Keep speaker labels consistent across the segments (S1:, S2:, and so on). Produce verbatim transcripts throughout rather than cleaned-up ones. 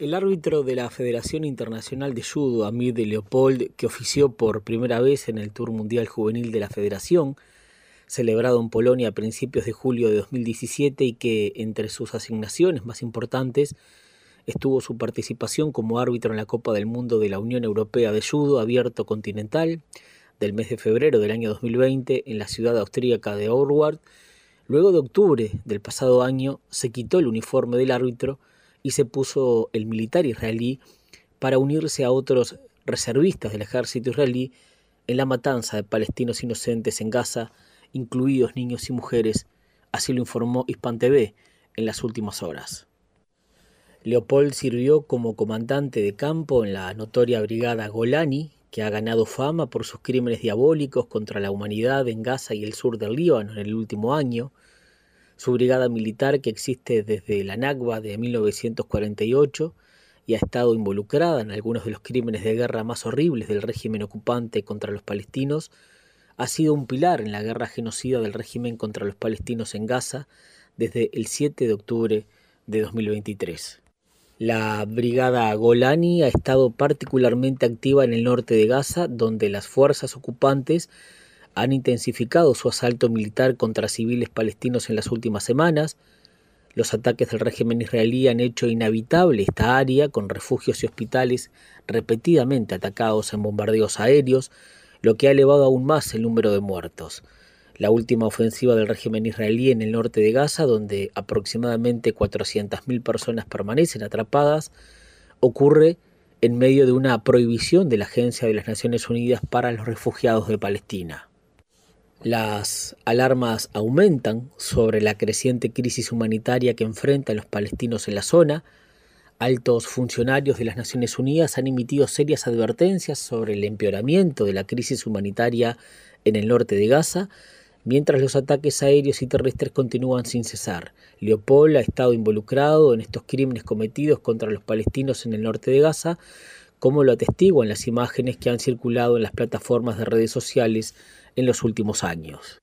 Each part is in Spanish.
S1: El árbitro de la Federación Internacional de Judo, Amir de Leopold, que ofició por primera vez en el Tour Mundial Juvenil de la Federación, celebrado en Polonia a principios de julio de dos mil diecisiete, y que entre sus asignaciones más importantes estuvo su participación como árbitro en la Copa del Mundo de la Unión Europea de Judo Abierto Continental del mes de febrero del año dos mil veinte en la ciudad austríaca de Aurwald. Luego de octubre del pasado año se quitó el uniforme del árbitro y se puso el militar israelí para unirse a otros reservistas del ejército israelí en la matanza de palestinos inocentes en Gaza, incluidos niños y mujeres, así lo informó Hispan T V en las últimas horas. Leopold sirvió como comandante de campo en la notoria brigada Golani, que ha ganado fama por sus crímenes diabólicos contra la humanidad en Gaza y el sur del Líbano en el último año. Su brigada militar, que existe desde la Nakba de mil novecientos cuarenta y ocho y ha estado involucrada en algunos de los crímenes de guerra más horribles del régimen ocupante contra los palestinos, ha sido un pilar en la guerra genocida del régimen contra los palestinos en Gaza desde el siete de octubre de dos mil veintitrés. La brigada Golani ha estado particularmente activa en el norte de Gaza, donde las fuerzas ocupantes han intensificado su asalto militar contra civiles palestinos en las últimas semanas. Los ataques del régimen israelí han hecho inhabitable esta área, con refugios y hospitales repetidamente atacados en bombardeos aéreos, lo que ha elevado aún más el número de muertos. La última ofensiva del régimen israelí en el norte de Gaza, donde aproximadamente cuatrocientas mil personas permanecen atrapadas, ocurre en medio de una prohibición de la Agencia de las Naciones Unidas para los Refugiados de Palestina. Las alarmas aumentan sobre la creciente crisis humanitaria que enfrentan los palestinos en la zona. Altos funcionarios de las Naciones Unidas han emitido serias advertencias sobre el empeoramiento de la crisis humanitaria en el norte de Gaza, mientras los ataques aéreos y terrestres continúan sin cesar. Leopold ha estado involucrado en estos crímenes cometidos contra los palestinos en el norte de Gaza, como lo atestiguan las imágenes que han circulado en las plataformas de redes sociales en los últimos años.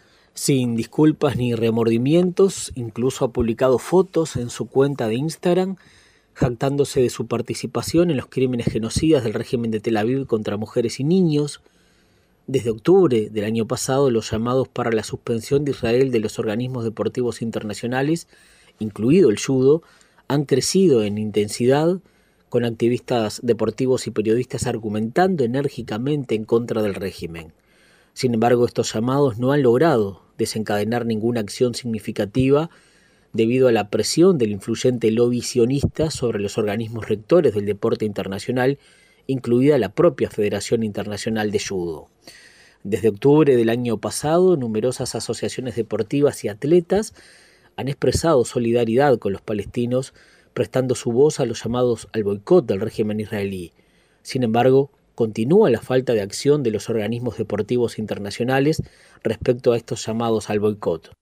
S1: Sin disculpas ni remordimientos, incluso ha publicado fotos en su cuenta de Instagram, jactándose de su participación en los crímenes genocidas del régimen de Tel Aviv contra mujeres y niños. Desde octubre del año pasado, los llamados para la suspensión de Israel de los organismos deportivos internacionales, incluido el judo, han crecido en intensidad, con activistas deportivos y periodistas argumentando enérgicamente en contra del régimen. Sin embargo, estos llamados no han logrado desencadenar ninguna acción significativa debido a la presión del influyente lobby sionista sobre los organismos rectores del deporte internacional, incluida la propia Federación Internacional de Judo. Desde octubre del año pasado, numerosas asociaciones deportivas y atletas han expresado solidaridad con los palestinos, prestando su voz a los llamados al boicot del régimen israelí. Sin embargo, continúa la falta de acción de los organismos deportivos internacionales respecto a estos llamados al boicot.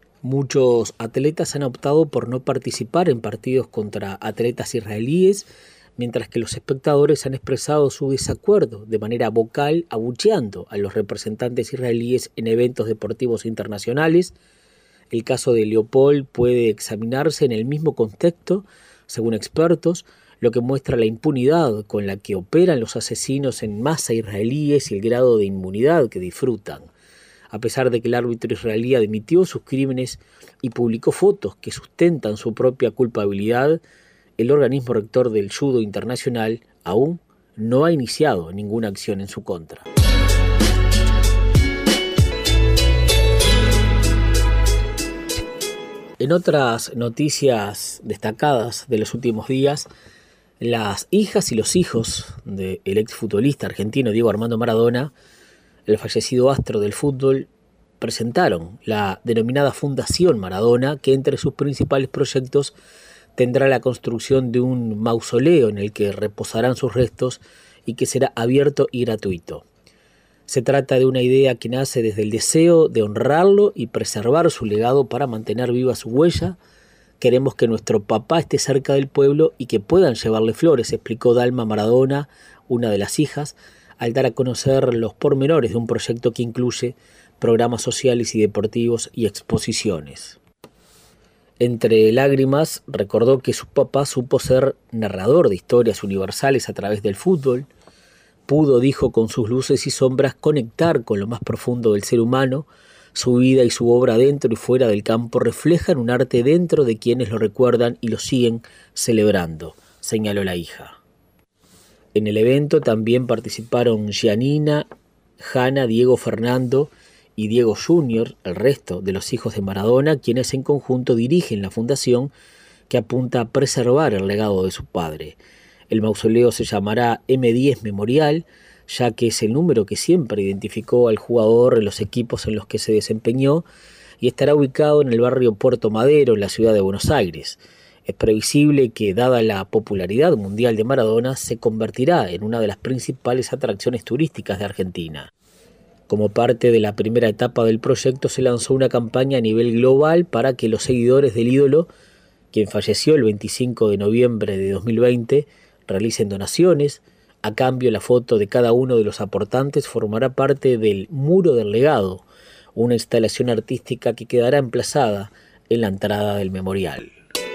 S1: Muchos atletas han optado por no participar en partidos contra atletas israelíes, mientras que los espectadores han expresado su desacuerdo de manera vocal, abucheando a los representantes israelíes en eventos deportivos internacionales. El caso de Leopold puede examinarse en el mismo contexto, según expertos, lo que muestra la impunidad con la que operan los asesinos en masa israelíes y el grado de inmunidad que disfrutan. A pesar de que el árbitro israelí admitió sus crímenes y publicó fotos que sustentan su propia culpabilidad, el organismo rector del judo internacional aún no ha iniciado ninguna acción en su contra. En otras noticias destacadas de los últimos días, las hijas y los hijos del exfutbolista argentino Diego Armando Maradona, el fallecido astro del fútbol, presentaron la denominada Fundación Maradona, que entre sus principales proyectos tendrá la construcción de un mausoleo en el que reposarán sus restos y que será abierto y gratuito. Se trata de una idea que nace desde el deseo de honrarlo y preservar su legado para mantener viva su huella. Queremos que nuestro papá esté cerca del pueblo y que puedan llevarle flores, explicó Dalma Maradona, una de las hijas, al dar a conocer los pormenores de un proyecto que incluye programas sociales y deportivos y exposiciones. Entre lágrimas recordó que su papá supo ser narrador de historias universales a través del fútbol, pudo, dijo, con sus luces y sombras conectar con lo más profundo del ser humano. Su vida y su obra dentro y fuera del campo reflejan un arte dentro de quienes lo recuerdan y lo siguen celebrando, señaló la hija. En el evento también participaron Gianina, Hanna, Diego Fernando y Diego junior, el resto de los hijos de Maradona, quienes en conjunto dirigen la fundación que apunta a preservar el legado de su padre. El mausoleo se llamará eme diez Memorial, ya que es el número que siempre identificó al jugador en los equipos en los que se desempeñó, y estará ubicado en el barrio Puerto Madero, en la ciudad de Buenos Aires. Es previsible que, dada la popularidad mundial de Maradona, se convertirá en una de las principales atracciones turísticas de Argentina. Como parte de la primera etapa del proyecto, se lanzó una campaña a nivel global para que los seguidores del ídolo, quien falleció el veinticinco de noviembre de dos mil veinte, realicen donaciones. A cambio, la foto de cada uno de los aportantes formará parte del Muro del Legado, una instalación artística que quedará emplazada en la entrada del memorial.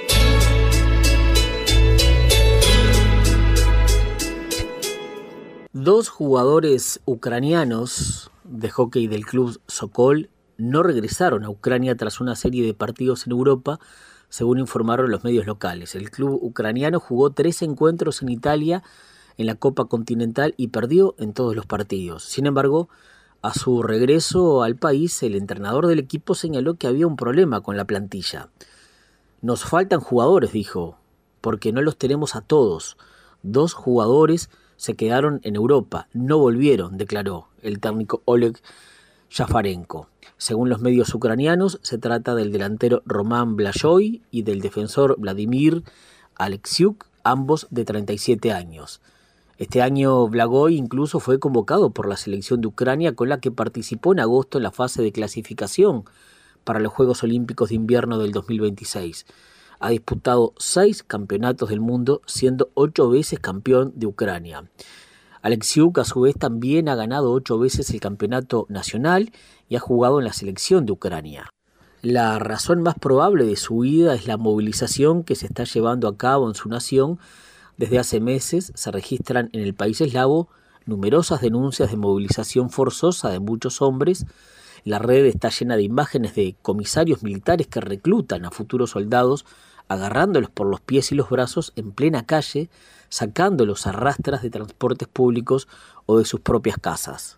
S1: Dos jugadores ucranianos de hockey del club Sokol no regresaron a Ucrania tras una serie de partidos en Europa, según informaron los medios locales. El club ucraniano jugó tres encuentros en Italia en la Copa Continental y perdió en todos los partidos. Sin embargo, a su regreso al país, el entrenador del equipo señaló que había un problema con la plantilla. Nos faltan jugadores, dijo, porque no los tenemos a todos. Dos jugadores se quedaron en Europa, no volvieron, declaró el técnico Oleg Shafarenko. Según los medios ucranianos, se trata del delantero Roman Blajoy y del defensor Vladimir Aleksiuk, ambos de treinta y siete años. Este año Blagoy incluso fue convocado por la selección de Ucrania, con la que participó en agosto en la fase de clasificación para los Juegos Olímpicos de Invierno del dos mil veintiséis. Ha disputado seis campeonatos del mundo, siendo ocho veces campeón de Ucrania. Aleksiuk, a su vez, también ha ganado ocho veces el campeonato nacional y ha jugado en la selección de Ucrania. La razón más probable de su huida es la movilización que se está llevando a cabo en su nación. Desde hace meses se registran en el país eslavo numerosas denuncias de movilización forzosa de muchos hombres. La red está llena de imágenes de comisarios militares que reclutan a futuros soldados, agarrándolos por los pies y los brazos en plena calle, sacándolos a rastras de transportes públicos o de sus propias casas.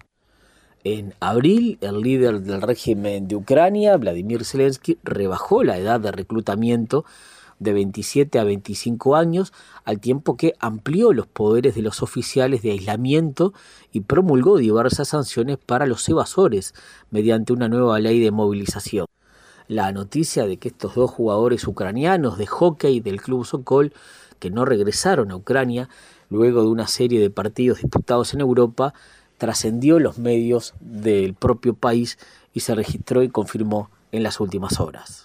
S1: En abril, el líder del régimen de Ucrania, Vladimir Zelensky, rebajó la edad de reclutamiento de veintisiete a veinticinco años, al tiempo que amplió los poderes de los oficiales de aislamiento y promulgó diversas sanciones para los evasores mediante una nueva ley de movilización. La noticia de que estos dos jugadores ucranianos de hockey del club Sokol, que no regresaron a Ucrania luego de una serie de partidos disputados en Europa, trascendió los medios del propio país y se registró y confirmó en las últimas horas.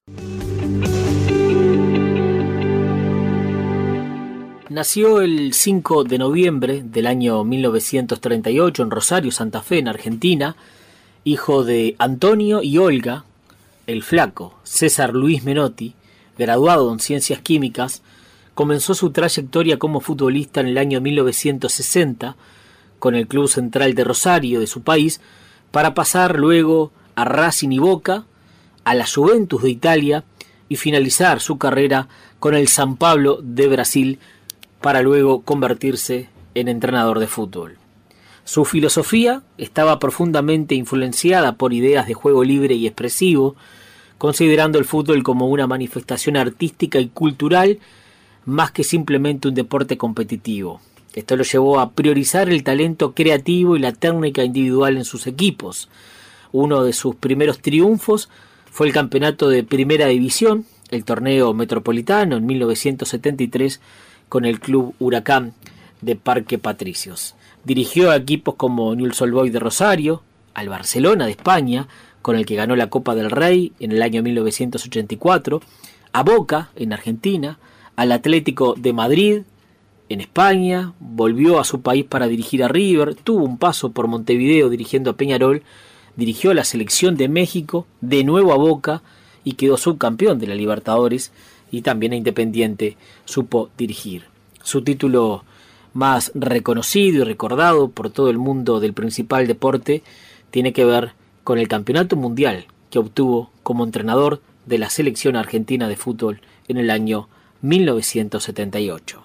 S1: Nació el cinco de noviembre del año mil novecientos treinta y ocho en Rosario, Santa Fe, en Argentina, hijo de Antonio y Olga, el flaco, César Luis Menotti, graduado en Ciencias Químicas. Comenzó su trayectoria como futbolista en el año mil novecientos sesenta con el Club Central de Rosario de su país, para pasar luego a Racing y Boca, a la Juventus de Italia y finalizar su carrera con el San Pablo de Brasil, para luego convertirse en entrenador de fútbol. Su filosofía estaba profundamente influenciada por ideas de juego libre y expresivo, considerando el fútbol como una manifestación artística y cultural más que simplemente un deporte competitivo. Esto lo llevó a priorizar el talento creativo y la técnica individual en sus equipos. Uno de sus primeros triunfos fue el campeonato de Primera División, el torneo metropolitano en mil novecientos setenta y tres, con el club Huracán de Parque Patricios. Dirigió a equipos como Newell's Old Boys de Rosario, al Barcelona de España, con el que ganó la Copa del Rey en el año mil novecientos ochenta y cuatro, a Boca en Argentina, al Atlético de Madrid en España, volvió a su país para dirigir a River, tuvo un paso por Montevideo dirigiendo a Peñarol, dirigió a la selección de México, de nuevo a Boca y quedó subcampeón de la Libertadores, y también a Independiente supo dirigir. Su título más reconocido y recordado por todo el mundo del principal deporte tiene que ver con el Campeonato Mundial que obtuvo como entrenador de la selección argentina de fútbol en el año mil novecientos setenta y ocho.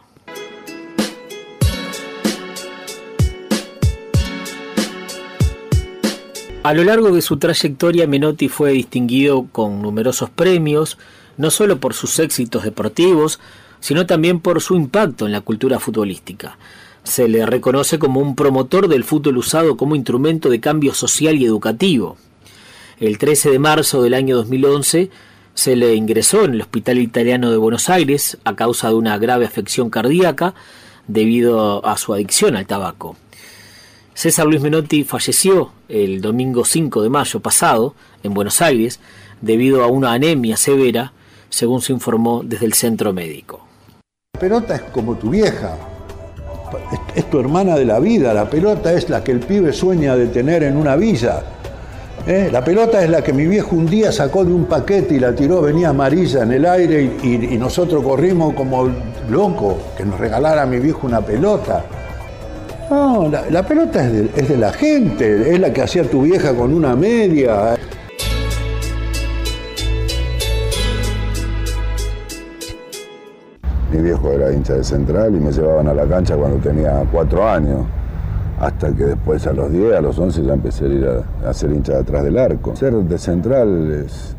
S1: A lo largo de su trayectoria, Menotti fue distinguido con numerosos premios, no solo por sus éxitos deportivos, sino también por su impacto en la cultura futbolística. Se le reconoce como un promotor del fútbol usado como instrumento de cambio social y educativo. El trece de marzo del año dos mil once se le ingresó en el Hospital Italiano de Buenos Aires a causa de una grave afección cardíaca debido a su adicción al tabaco. César Luis Menotti falleció el domingo cinco de mayo pasado en Buenos Aires debido a una anemia severa, según se informó desde el centro médico.
S2: La pelota es como tu vieja, es, es tu hermana de la vida. La pelota es la que el pibe sueña de tener en una villa. ¿Eh? La pelota es la que mi viejo un día sacó de un paquete y la tiró, venía amarilla en el aire y, y, y nosotros corrimos como locos que nos regalara a mi viejo una pelota. No, la, la pelota es de, es de la gente, es la que hacía tu vieja con una media.
S3: Mi viejo era hincha de Central y me llevaban a la cancha cuando tenía cuatro años, hasta que después a los diez, a los once ya empecé a ir a, a ser hincha detrás del arco. Ser de Central es,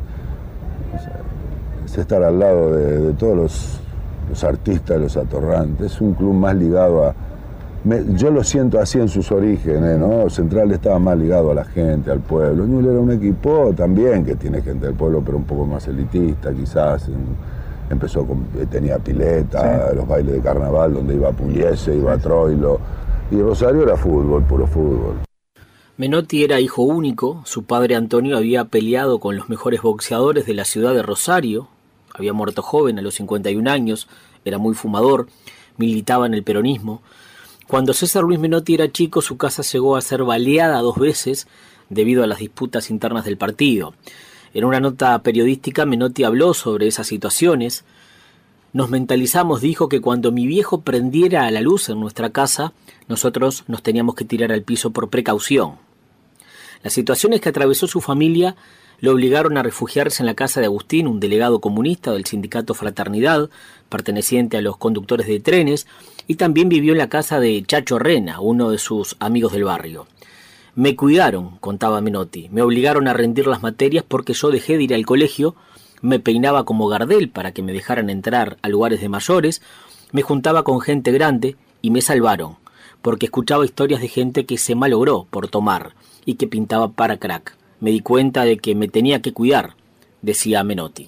S3: es estar al lado de, de todos los, los artistas, los atorrantes. Es un club más ligado a... Me, yo lo siento así en sus orígenes, ¿no? Central estaba más ligado a la gente, al pueblo. Newell's era un equipo también que tiene gente del pueblo, pero un poco más elitista, quizás. Empezó con, tenía pileta, sí, los bailes de carnaval donde iba Pugliese, iba Troilo. Y Rosario era fútbol, puro fútbol.
S1: Menotti era hijo único. Su padre Antonio había peleado con los mejores boxeadores de la ciudad de Rosario. Había muerto joven a los cincuenta y un años, era muy fumador, militaba en el peronismo. Cuando César Luis Menotti era chico, su casa llegó a ser baleada dos veces debido a las disputas internas del partido. En una nota periodística, Menotti habló sobre esas situaciones. Nos mentalizamos, dijo, que cuando mi viejo prendiera la luz en nuestra casa, nosotros nos teníamos que tirar al piso por precaución. Las situaciones que atravesó su familia lo obligaron a refugiarse en la casa de Agustín, un delegado comunista del sindicato Fraternidad, perteneciente a los conductores de trenes, y también vivió en la casa de Chacho Rena, uno de sus amigos del barrio. Me cuidaron, contaba Menotti, me obligaron a rendir las materias porque yo dejé de ir al colegio, me peinaba como Gardel para que me dejaran entrar a lugares de mayores, me juntaba con gente grande y me salvaron, porque escuchaba historias de gente que se malogró por tomar y que pintaba para crack. Me di cuenta de que me tenía que cuidar, decía Menotti.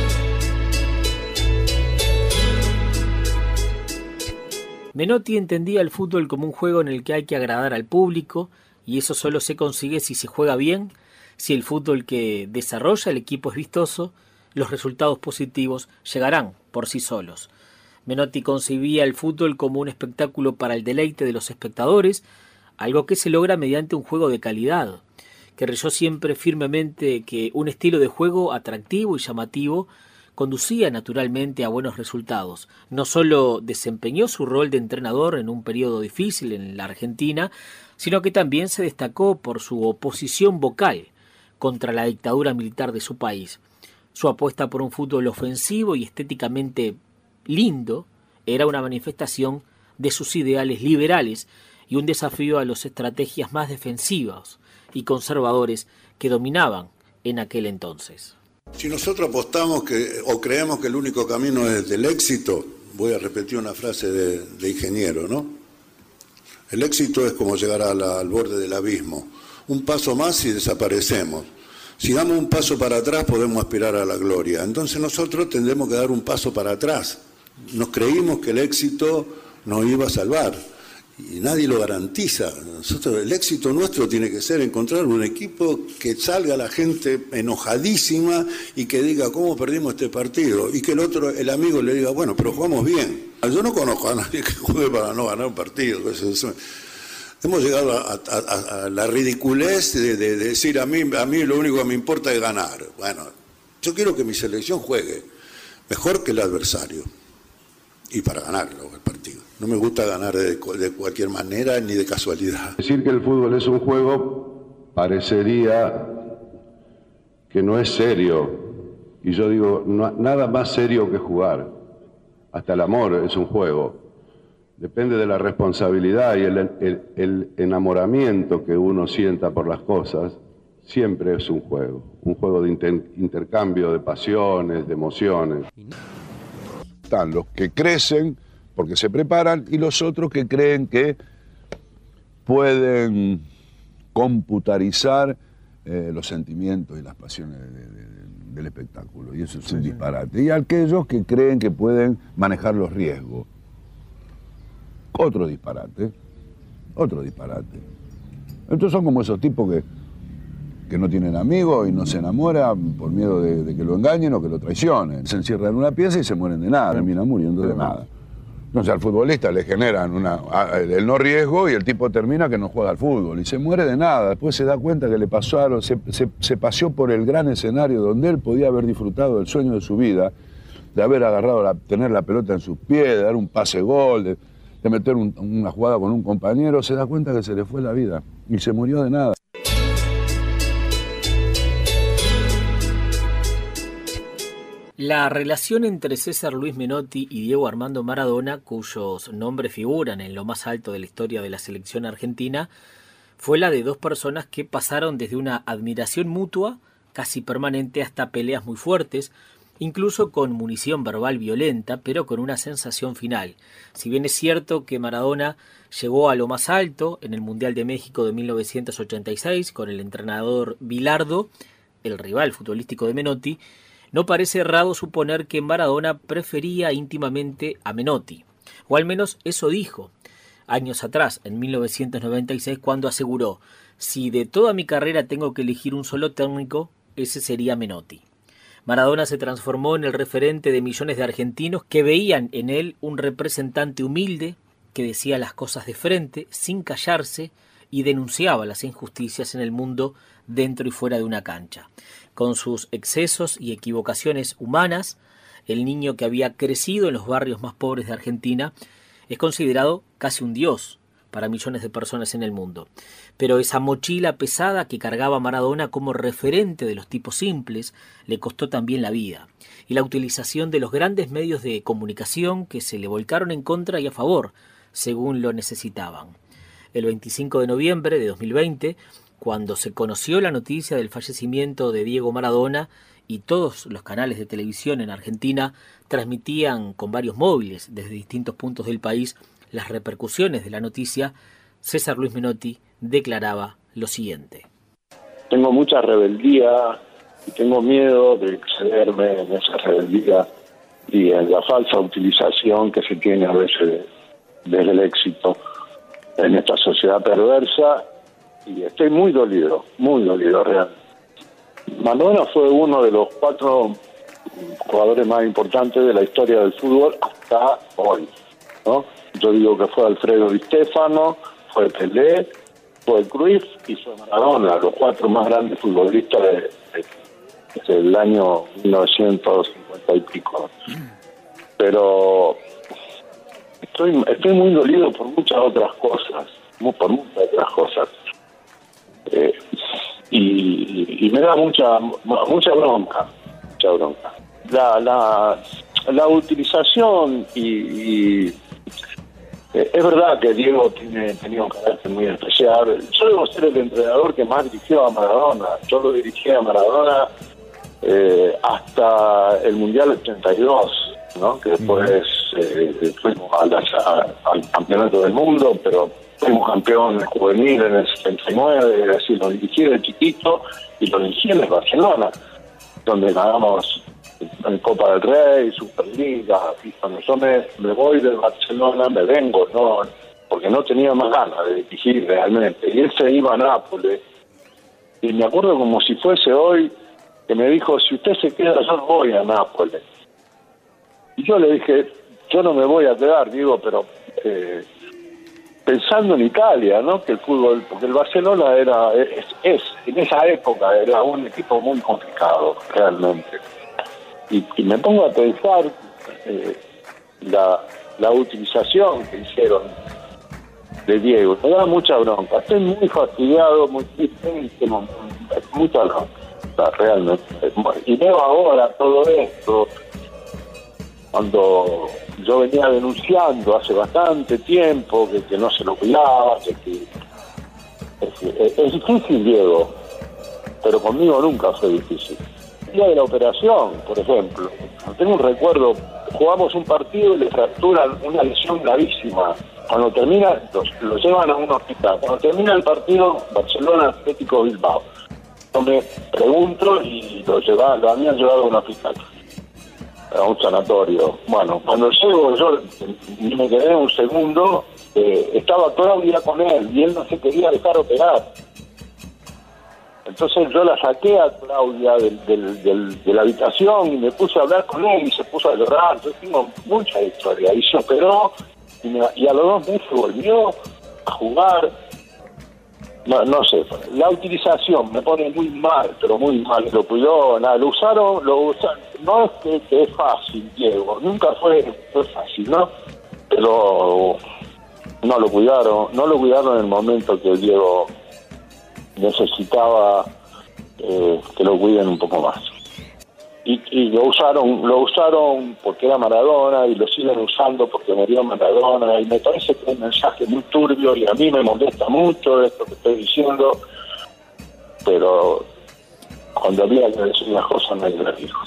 S1: Menotti entendía el fútbol como un juego en el que hay que agradar al público, y eso solo se consigue si se juega bien, si el fútbol que desarrolla el equipo es vistoso, los resultados positivos llegarán por sí solos. Menotti concebía el fútbol como un espectáculo para el deleite de los espectadores, algo que se logra mediante un juego de calidad. Creyó siempre firmemente que un estilo de juego atractivo y llamativo conducía naturalmente a buenos resultados. No solo desempeñó su rol de entrenador en un periodo difícil en la Argentina, sino que también se destacó por su oposición vocal contra la dictadura militar de su país. Su apuesta por un fútbol ofensivo y estéticamente lindo era una manifestación de sus ideales liberales y un desafío a las estrategias más defensivas y conservadores que dominaban en aquel entonces.
S2: Si nosotros apostamos que, o creemos que el único camino es del éxito, voy a repetir una frase de, de ingeniero, ¿no? El éxito es como llegar a la, al borde del abismo. Un paso más y desaparecemos. Si damos un paso para atrás podemos aspirar a la gloria. Entonces nosotros tendremos que dar un paso para atrás. Nos creímos que el éxito nos iba a salvar y nadie lo garantiza. Nosotros, el éxito nuestro tiene que ser encontrar un equipo que salga la gente enojadísima y que diga cómo perdimos este partido y que el otro, el amigo le diga, bueno, pero jugamos bien. Yo no conozco a nadie que juegue para no ganar un partido. Eso, eso. Hemos llegado a, a, a la ridiculez de, de, de decir a mí, a mí lo único que me importa es ganar. Bueno, Yo quiero que mi selección juegue mejor que el adversario y para ganarlo el partido. No me gusta ganar de, de cualquier manera ni de casualidad.
S4: Decir que el fútbol es un juego parecería que no es serio. Y yo digo, no, nada más serio que jugar. Hasta el amor es un juego. Depende de la responsabilidad y el, el, el enamoramiento que uno sienta por las cosas. Siempre es un juego. Un juego de inter, intercambio de pasiones, de emociones.
S3: Están los que crecen porque se preparan y los otros que creen que pueden computarizar eh, los sentimientos y las pasiones de, de, de, del espectáculo. Y eso es un sí, disparate. Sí. Y aquellos que creen que pueden manejar los riesgos. Otro disparate. Otro disparate. Entonces son como esos tipos que, que no tienen amigos y no se enamoran por miedo de, de que lo engañen o que lo traicionen. Se encierran en una pieza y se mueren de nada, terminan muriendo de nada. Entonces al futbolista le generan una, el no riesgo y el tipo termina que no juega al fútbol y se muere de nada. Después se da cuenta que le pasaron, se, se, se paseó por el gran escenario donde él podía haber disfrutado del sueño de su vida, de haber agarrado, la, tener la pelota en sus pies, de dar un pase gol, de, de meter un, una jugada con un compañero. Se da cuenta que se le fue la vida y se murió de nada.
S1: La relación entre César Luis Menotti y Diego Armando Maradona, cuyos nombres figuran en lo más alto de la historia de la selección argentina, fue la de dos personas que pasaron desde una admiración mutua, casi permanente, hasta peleas muy fuertes, incluso con munición verbal violenta, pero con una sensación final. Si bien es cierto que Maradona llegó a lo más alto en el Mundial de México de mil novecientos ochenta y seis con el entrenador Bilardo, el rival futbolístico de Menotti, no parece errado suponer que Maradona prefería íntimamente a Menotti, o al menos eso dijo años atrás, en mil novecientos noventa y seis, cuando aseguró: si de toda mi carrera tengo que elegir un solo técnico, ese sería Menotti. Maradona se transformó en el referente de millones de argentinos que veían en él un representante humilde que decía las cosas de frente, sin callarse, y denunciaba las injusticias en el mundo dentro y fuera de una cancha. Con sus excesos y equivocaciones humanas, el niño que había crecido en los barrios más pobres de Argentina es considerado casi un dios para millones de personas en el mundo. Pero esa mochila pesada que cargaba Maradona como referente de los tipos simples le costó también la vida, y la utilización de los grandes medios de comunicación que se le volcaron en contra y a favor, según lo necesitaban. El veinticinco de noviembre de dos mil veinte, cuando se conoció la noticia del fallecimiento de Diego Maradona y todos los canales de televisión en Argentina transmitían con varios móviles desde distintos puntos del país las repercusiones de la noticia, César Luis Menotti declaraba lo siguiente:
S5: tengo mucha rebeldía y tengo miedo de excederme en esa rebeldía y en la falsa utilización que se tiene a veces desde el éxito en esta sociedad perversa, y estoy muy dolido, muy dolido realmente. Maradona fue uno de los cuatro jugadores más importantes de la historia del fútbol hasta hoy, ¿no? Yo digo que fue Alfredo Di Stéfano, fue Pelé, fue Cruyff y fue Maradona, los cuatro más grandes futbolistas de, de, del año mil novecientos cincuenta y pico. Pero estoy, estoy muy dolido por muchas otras cosas, por muchas otras cosas. Eh, y, y me da mucha mucha bronca, mucha bronca. La, la, la utilización y... y es verdad que Diego tiene tenía un carácter muy especial. Yo debo ser el entrenador que más dirigió a Maradona. Yo lo dirigí a Maradona eh, hasta el Mundial ochenta y dos, ¿no? Que después eh, fuimos a las, a, al campeonato del mundo, pero fuimos campeones juvenil en el setenta y nueve, es decir, lo dirigí de chiquito y lo dirigí en el Barcelona, donde ganamos en Copa del Rey, Superliga, y cuando yo me, me voy del Barcelona me vengo, no, porque no tenía más ganas de dirigir realmente, y él se iba a Nápoles, y me acuerdo como si fuese hoy, que me dijo: si usted se queda, yo no voy a Nápoles. Y yo le dije: yo no me voy a quedar, digo, pero eh, pensando en Italia, ¿no? Que el fútbol, porque el Barcelona era, es, es en esa época era un equipo muy complicado, realmente. Y, y me pongo a pensar eh, la, la utilización que hicieron de Diego. Me da mucha bronca. Estoy muy fastidiado, muy triste, mucha bronca, realmente. Y veo ahora todo esto, cuando yo venía denunciando hace bastante tiempo que, que no se lo cuidaba, que, que es, es difícil, Diego, pero conmigo nunca fue difícil. El día de la operación, por ejemplo, tengo un recuerdo, jugamos un partido y le fracturan una lesión gravísima. Cuando termina, los, lo llevan a un hospital. Cuando termina el partido, Barcelona Atlético Bilbao, yo me pregunto y lo, lleva, lo habían llevado a un hospital, a un sanatorio. Bueno, cuando llego, yo me quedé un segundo, eh, estaba Claudia con él y él no se quería dejar operar. Entonces yo la saqué a Claudia del, del, del, de la habitación y me puse a hablar con él y se puso a llorar. Yo tengo mucha historia. Y se operó y, me, y a los dos meses volvió a jugar. No, no sé, la utilización me pone muy mal, pero muy mal. Lo cuidó, nada, lo usaron, lo usaron. No es que, que es fácil, Diego, nunca fue, fue fácil, ¿no? Pero no lo cuidaron, no lo cuidaron en el momento que Diego necesitaba eh, que lo cuiden un poco más. Y, y lo usaron, lo usaron porque era Maradona y lo siguen usando porque murió Maradona, y me parece que es un mensaje muy turbio y a mí me molesta mucho esto que estoy diciendo, pero cuando había que decir las cosas nadie las dijo.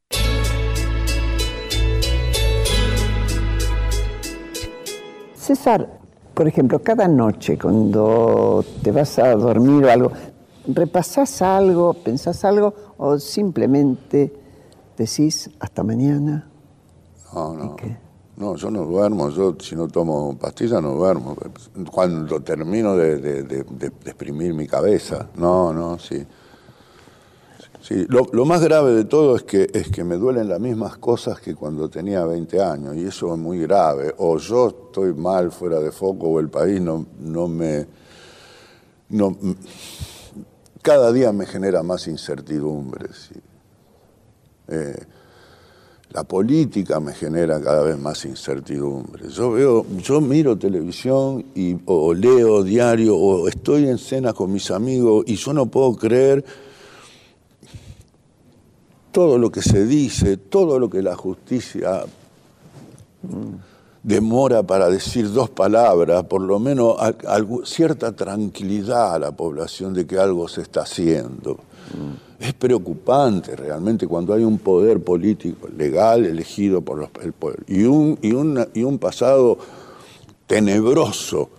S6: César, por ejemplo, cada noche cuando te vas a dormir o algo, ¿repasás algo, pensás algo o simplemente decís hasta mañana?
S3: No, no. No, yo no duermo. Yo si no tomo pastillas no duermo. Cuando termino de, de, de, de exprimir mi cabeza. No, no, sí. Sí, lo, lo más grave de todo es que, es que me duelen las mismas cosas que cuando tenía veinte años, y eso es muy grave. O yo estoy mal, fuera de foco, o el país no, no me... No, cada día me genera más incertidumbre. ¿Sí? Eh, la política me genera cada vez más incertidumbre. Yo veo, yo miro televisión y, o, o leo diario, o estoy en cena con mis amigos, y yo no puedo creer todo lo que se dice, todo lo que la justicia demora para decir dos palabras, por lo menos a, a, cierta tranquilidad a la población de que algo se está haciendo. Mm. Es preocupante realmente cuando hay un poder político legal elegido por los, el pueblo y un, y, un, y un pasado tenebroso.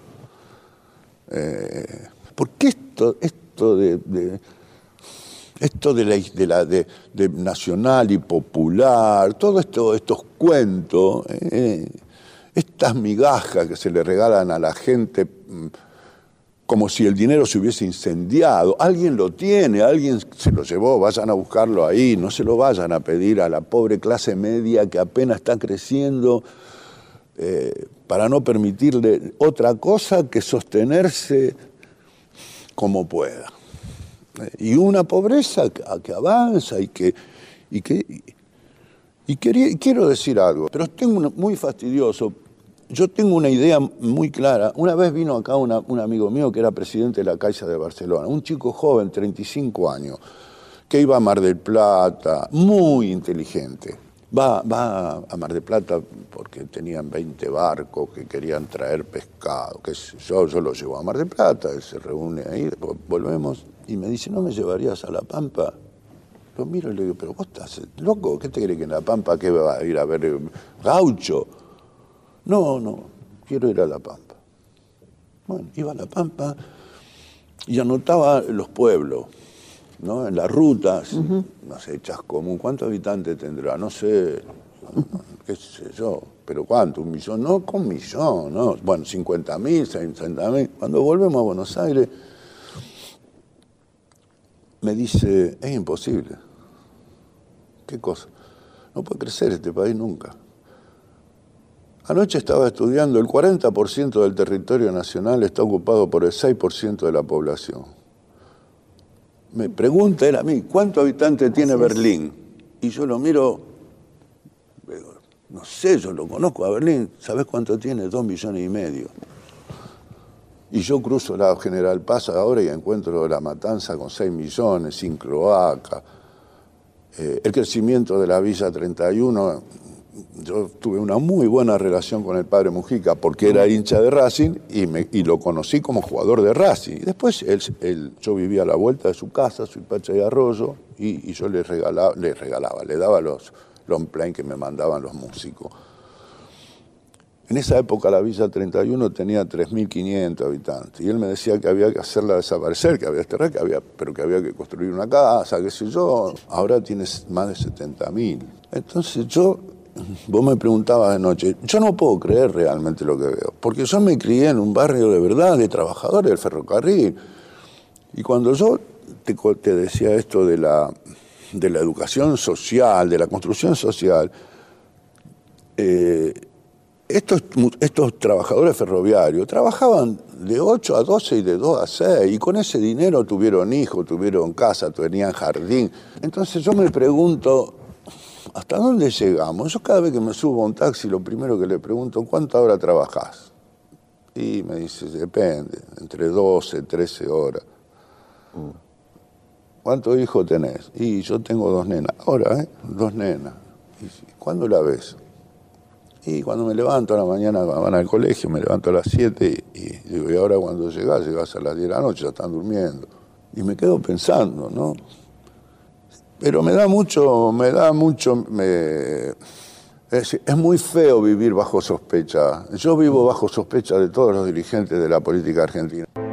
S3: Eh, ¿Por qué esto, esto de... de Esto de la, de la de, de nacional y popular, todos esto, estos cuentos, eh, estas migajas que se le regalan a la gente como si el dinero se hubiese incendiado. Alguien lo tiene, alguien se lo llevó, vayan a buscarlo ahí, no se lo vayan a pedir a la pobre clase media que apenas está creciendo eh, para no permitirle otra cosa que sostenerse como pueda. Y una pobreza que, que avanza y que... Y, que, y quería, quiero decir algo, pero tengo una, muy fastidioso. Yo tengo una idea muy clara. Una vez vino acá una, un amigo mío que era presidente de la Caixa de Barcelona, un chico joven, treinta y cinco años, que iba a Mar del Plata, muy inteligente. Va, va a Mar del Plata porque tenían veinte barcos que querían traer pescado. Que yo, yo lo llevo a Mar del Plata, él se reúne ahí, después volvemos. Y me dice, ¿no me llevarías a La Pampa? Lo miro y le digo, pero vos estás loco, ¿qué te crees que en La Pampa qué va a ir a ver gaucho? No, no, quiero ir a La Pampa. Bueno, iba a La Pampa y anotaba los pueblos, ¿no? En las rutas, uh-huh. No sé, Chascomún, ¿cuántos habitantes tendrá? No sé, qué sé yo, pero ¿cuánto? ¿Un millón? No, con un millón, ¿no? Bueno, cincuenta mil, sesenta mil. Cuando volvemos a Buenos Aires, me dice, es imposible. ¿Qué cosa? No puede crecer este país nunca.
S2: Anoche estaba estudiando, el cuarenta por ciento del territorio nacional está ocupado por el seis por ciento de la población. Me pregunta él a mí, ¿cuántos habitantes tiene Berlín? Y yo lo miro, digo, no sé, yo lo conozco a Berlín, ¿sabés cuánto tiene? Dos millones y medio. Y yo cruzo la General Paz ahora y encuentro La Matanza con seis millones, sin cloaca. Eh, el crecimiento de la Villa treinta y uno, yo tuve una muy buena relación con el padre Mujica porque era hincha de Racing y, me, y lo conocí como jugador de Racing. Y después él, él, yo vivía a la vuelta de su casa, soy Pacha y Arroyo, y, y yo le regalaba, le regalaba, le daba los long play que me mandaban los músicos. En esa época la Villa treinta y uno tenía tres mil quinientos habitantes y él me decía que había que hacerla desaparecer, que había que desterrar, que había, pero que había que construir una casa, qué sé yo. Ahora tienes más de setenta mil. Entonces yo, vos me preguntabas de noche, yo no puedo creer realmente lo que veo, porque yo me crié en un barrio de verdad, de trabajadores del ferrocarril. Y cuando yo te, te decía esto de la, de la educación social, de la construcción social, eh, Estos, estos trabajadores ferroviarios trabajaban de ocho a doce y de dos a seis, y con ese dinero tuvieron hijos, tuvieron casa, tenían jardín. Entonces yo me pregunto, ¿hasta dónde llegamos? Yo cada vez que me subo a un taxi, lo primero que le pregunto, ¿cuántas horas trabajás? Y me dice, depende, entre doce, trece horas. ¿Cuántos hijos tenés? Y yo tengo dos nenas. Ahora, ¿eh? Dos nenas. Y, ¿cuándo la ves? Y cuando me levanto a la mañana, van al colegio, me levanto a las siete y, y digo, ¿y ahora cuando llegás? Llegás a las diez de la noche, ya están durmiendo. Y me quedo pensando, ¿no? Pero me da mucho, me da mucho, me... es, es muy feo vivir bajo sospecha. Yo vivo bajo sospecha de todos los dirigentes de la política argentina.